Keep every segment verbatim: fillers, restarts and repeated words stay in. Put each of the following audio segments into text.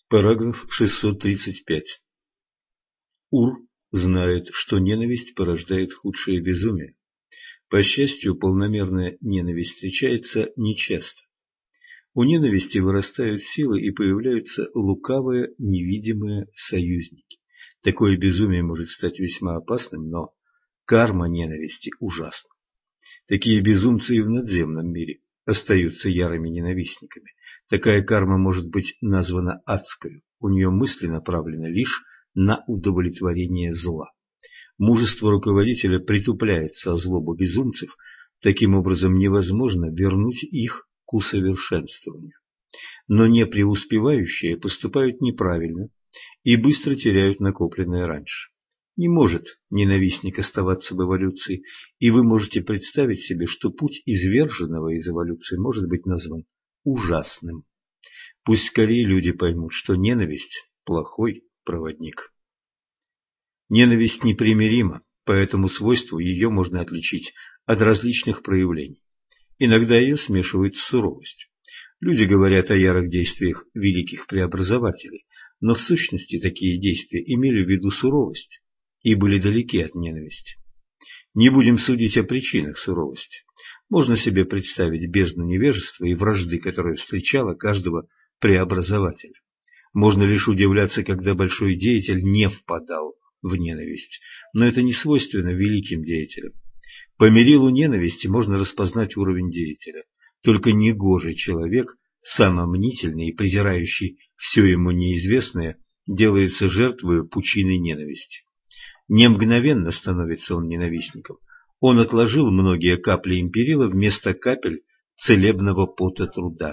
Параграф шестьсот тридцать пять. Ур знает, что ненависть порождает худшее безумие. По счастью, полномерная ненависть встречается нечасто. У ненависти вырастают силы и появляются лукавые, невидимые союзники. Такое безумие может стать весьма опасным, но карма ненависти ужасна. Такие безумцы и в надземном мире остаются ярыми ненавистниками. Такая карма может быть названа адской. У нее мысли направлены лишь на удовлетворение зла. Мужество руководителя притупляется о злобу безумцев. Таким образом, невозможно вернуть их к усовершенствованию. Но не преуспевающие поступают неправильно и быстро теряют накопленное раньше. Не может ненавистник оставаться в эволюции, и вы можете представить себе, что путь изверженного из эволюции может быть назван ужасным. Пусть скорее люди поймут, что ненависть – плохой проводник. Ненависть непримирима, по этому свойству ее можно отличить от различных проявлений. Иногда ее смешивают с суровостью. Люди говорят о ярых действиях великих преобразователей, но в сущности такие действия имели в виду суровость и были далеки от ненависти. Не будем судить о причинах суровости. Можно себе представить бездну невежества и вражды, которая встречала каждого преобразователя. Можно лишь удивляться, когда большой деятель не впадал в ненависть, но это не свойственно великим деятелям. По мерилу ненависти можно распознать уровень деятеля. Только негожий человек, самомнительный и презирающий все ему неизвестное, делается жертвой пучины ненависти. Не мгновенно становится он ненавистником. Он отложил многие капли империла вместо капель целебного пота труда.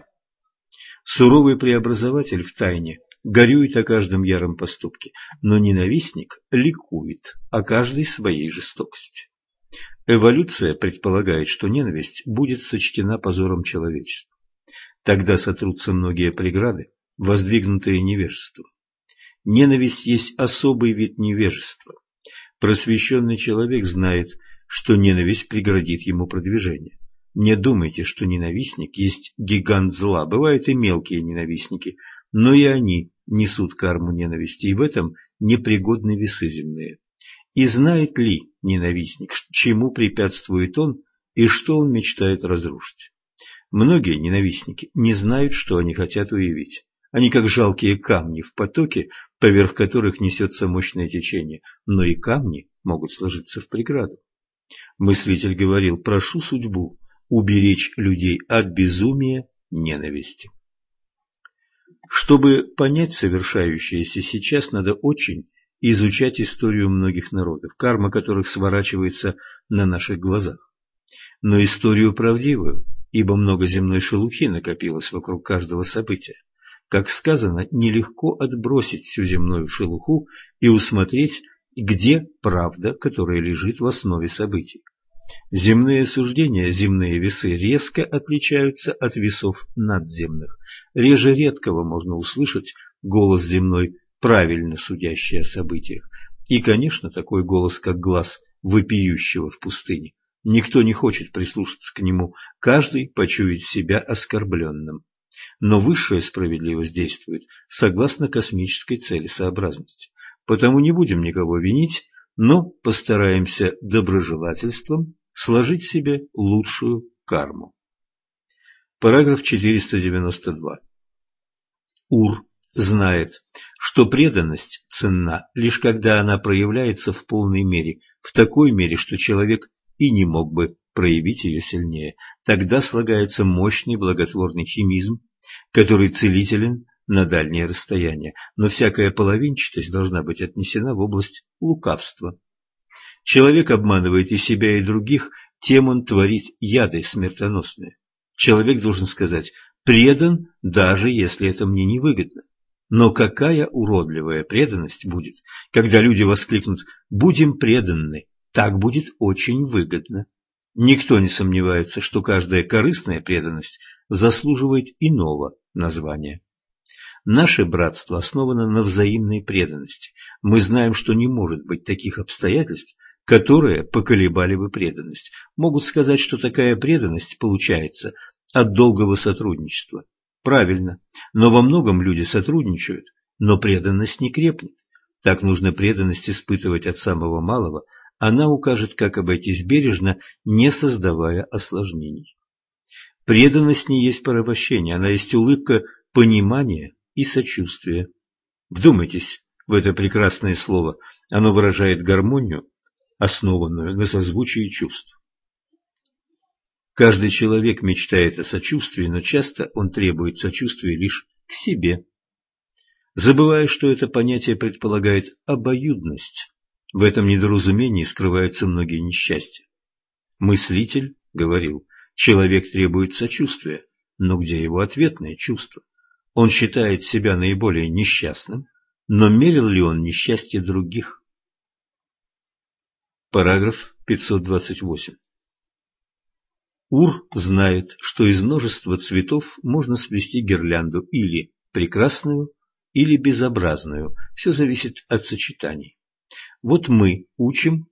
Суровый преобразователь втайне горюет о каждом яром поступке, но ненавистник ликует о каждой своей жестокости. Эволюция предполагает, что ненависть будет сочтена позором человечества. Тогда сотрутся многие преграды, воздвигнутые невежеством. Ненависть есть особый вид невежества. Просвещенный человек знает, что ненависть преградит ему продвижение. Не думайте, что ненавистник есть гигант зла. Бывают и мелкие ненавистники, но и они несут карму ненависти, и в этом непригодны весы земные. И знает ли ненавистник, чему препятствует он и что он мечтает разрушить? Многие ненавистники не знают, что они хотят уявить. Они как жалкие камни в потоке, поверх которых несется мощное течение, но и камни могут сложиться в преграду. Мыслитель говорил: прошу судьбу уберечь людей от безумия ненависти. Чтобы понять совершающееся сейчас, надо очень изучать историю многих народов, карма которых сворачивается на наших глазах. Но историю правдивую, ибо много земной шелухи накопилось вокруг каждого события. Как сказано, нелегко отбросить всю земную шелуху и усмотреть, где правда, которая лежит в основе событий. Земные суждения, земные весы резко отличаются от весов надземных. Реже редкого можно услышать голос земной, правильно судящий о событиях. И, конечно, такой голос, как глас вопиющего в пустыне. Никто не хочет прислушаться к нему, каждый почует себя оскорбленным. Но высшая справедливость действует согласно космической целесообразности. Потому не будем никого винить, но постараемся доброжелательством сложить себе лучшую карму. Параграф четыреста девяносто два. Ур знает, что преданность ценна лишь когда она проявляется в полной мере, в такой мере, что человек и не мог бы проявить ее сильнее. Тогда слагается мощный благотворный химизм, который целителен на дальние расстояния, но всякая половинчатость должна быть отнесена в область лукавства. Человек обманывает и себя, и других, тем он творит яды смертоносные. Человек должен сказать: предан, даже если это мне невыгодно. Но какая уродливая преданность будет, когда люди воскликнут: будем преданы, так будет очень выгодно. Никто не сомневается, что каждая корыстная преданность заслуживает иного названия. Наше братство основано на взаимной преданности. Мы знаем, что не может быть таких обстоятельств, которые поколебали бы преданность. Могут сказать, что такая преданность получается от долгого сотрудничества. Правильно, но во многом люди сотрудничают но преданность не крепнет. Так нужно преданность испытывать от самого малого, она укажет, как обойтись бережно, не создавая осложнений. Преданность не есть порабощение, она есть улыбка понимания и сочувствия. Вдумайтесь в это прекрасное слово, оно выражает гармонию, основанную на созвучии чувств. Каждый человек мечтает о сочувствии, но часто он требует сочувствия лишь к себе, забывая, что это понятие предполагает обоюдность. В этом недоразумении скрываются многие несчастья. Мыслитель говорил: человек требует сочувствия, но где его ответное чувство? Он считает себя наиболее несчастным, но мерил ли он несчастье других? Параграф пятьсот двадцать восемь. Ур знает, что из множества цветов можно сплести гирлянду или прекрасную, или безобразную, все зависит от сочетаний. Вот мы учим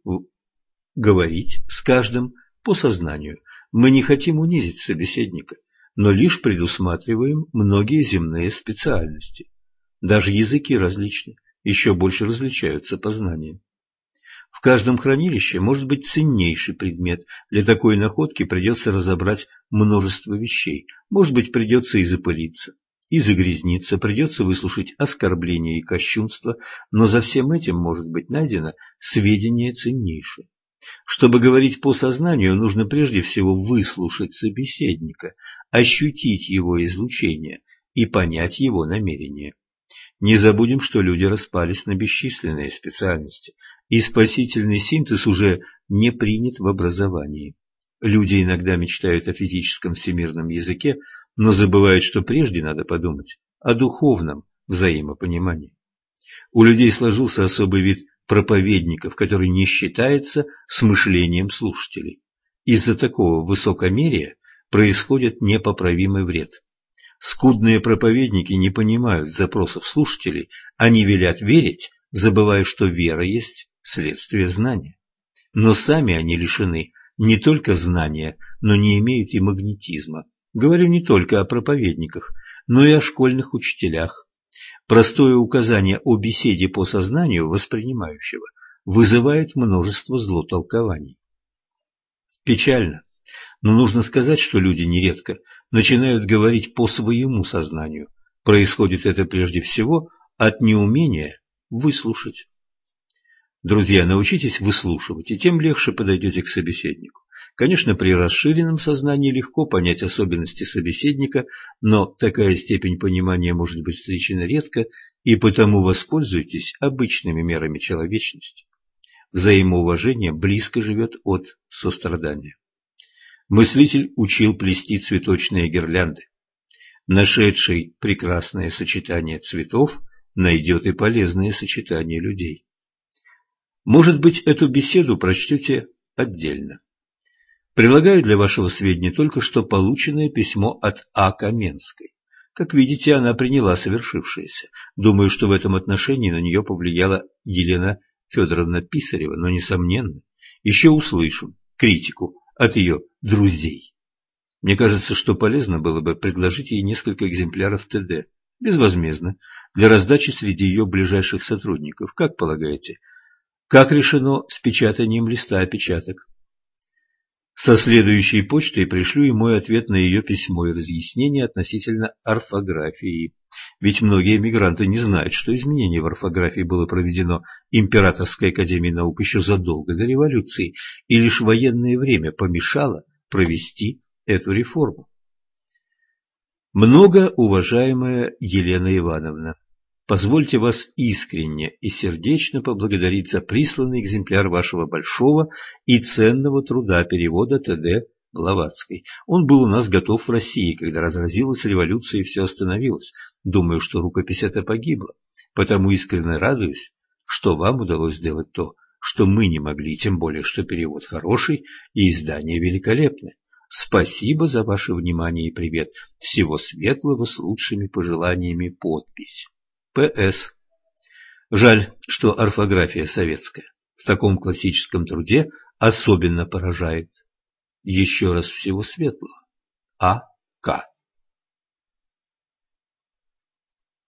говорить с каждым по сознанию. Мы не хотим унизить собеседника, но лишь предусматриваем многие земные специальности. Даже языки различны, еще больше различаются по знаниям. В каждом хранилище может быть ценнейший предмет. Для такой находки придется разобрать множество вещей. Может быть, придется и запылиться, и загрязниться, придется выслушать оскорбления и кощунства, но за всем этим может быть найдено сведение ценнейшее. Чтобы говорить по сознанию, нужно прежде всего выслушать собеседника, ощутить его излучение и понять его намерение. Не забудем, что люди распались на бесчисленные специальности, и спасительный синтез уже не принят в образовании. Люди иногда мечтают о физическом всемирном языке, но забывают, что прежде надо подумать о духовном взаимопонимании. У людей сложился особый вид проповедников, который не считается с мышлением слушателей. Из-за такого высокомерия происходит непоправимый вред. Скудные проповедники не понимают запросов слушателей, они велят верить, забывая, что вера есть следствие знания. Но сами они лишены не только знания, но не имеют и магнетизма. Говорю не только о проповедниках, но и о школьных учителях. Простое указание о беседе по сознанию воспринимающего вызывает множество злотолкований. Печально, но нужно сказать, что люди нередко начинают говорить по своему сознанию. Происходит это прежде всего от неумения выслушать. Друзья, научитесь выслушивать, и тем легче подойдете к собеседнику. Конечно, при расширенном сознании легко понять особенности собеседника, но такая степень понимания может быть встречена редко, и потому воспользуйтесь обычными мерами человечности. Взаимоуважение близко живет от сострадания. Мыслитель учил плести цветочные гирлянды. Нашедший прекрасное сочетание цветов найдет и полезное сочетание людей. Может быть, эту беседу прочтете отдельно. Прилагаю для вашего сведения только что полученное письмо от А. Каменской. Как видите, она приняла совершившееся. Думаю, что в этом отношении на нее повлияла Елена Федоровна Писарева, но, несомненно, еще услышим критику от ее друзей. Мне кажется, что полезно было бы предложить ей несколько экземпляров ТД, безвозмездно, для раздачи среди ее ближайших сотрудников. Как полагаете, как решено с печатанием листа опечаток? Со следующей почтой пришлю и мой ответ на ее письмо и разъяснение относительно орфографии. Ведь многие эмигранты не знают, что изменение в орфографии было проведено Императорской академией наук еще задолго до революции, и лишь военное время помешало провести эту реформу. Многоуважаемая Елена Ивановна, позвольте вас искренне и сердечно поблагодарить за присланный экземпляр вашего большого и ценного труда перевода Т.Д. Блаватской. Он был у нас готов в России, когда разразилась революция и все остановилось. Думаю, что рукопись эта погибла, потому искренне радуюсь, что вам удалось сделать то, что мы не могли, тем более, что перевод хороший и издание великолепное. Спасибо за ваше внимание и привет. Всего светлого с лучшими пожеланиями. Подпись. П С Жаль, что орфография советская в таком классическом труде особенно поражает. Еще раз всего светлого. А К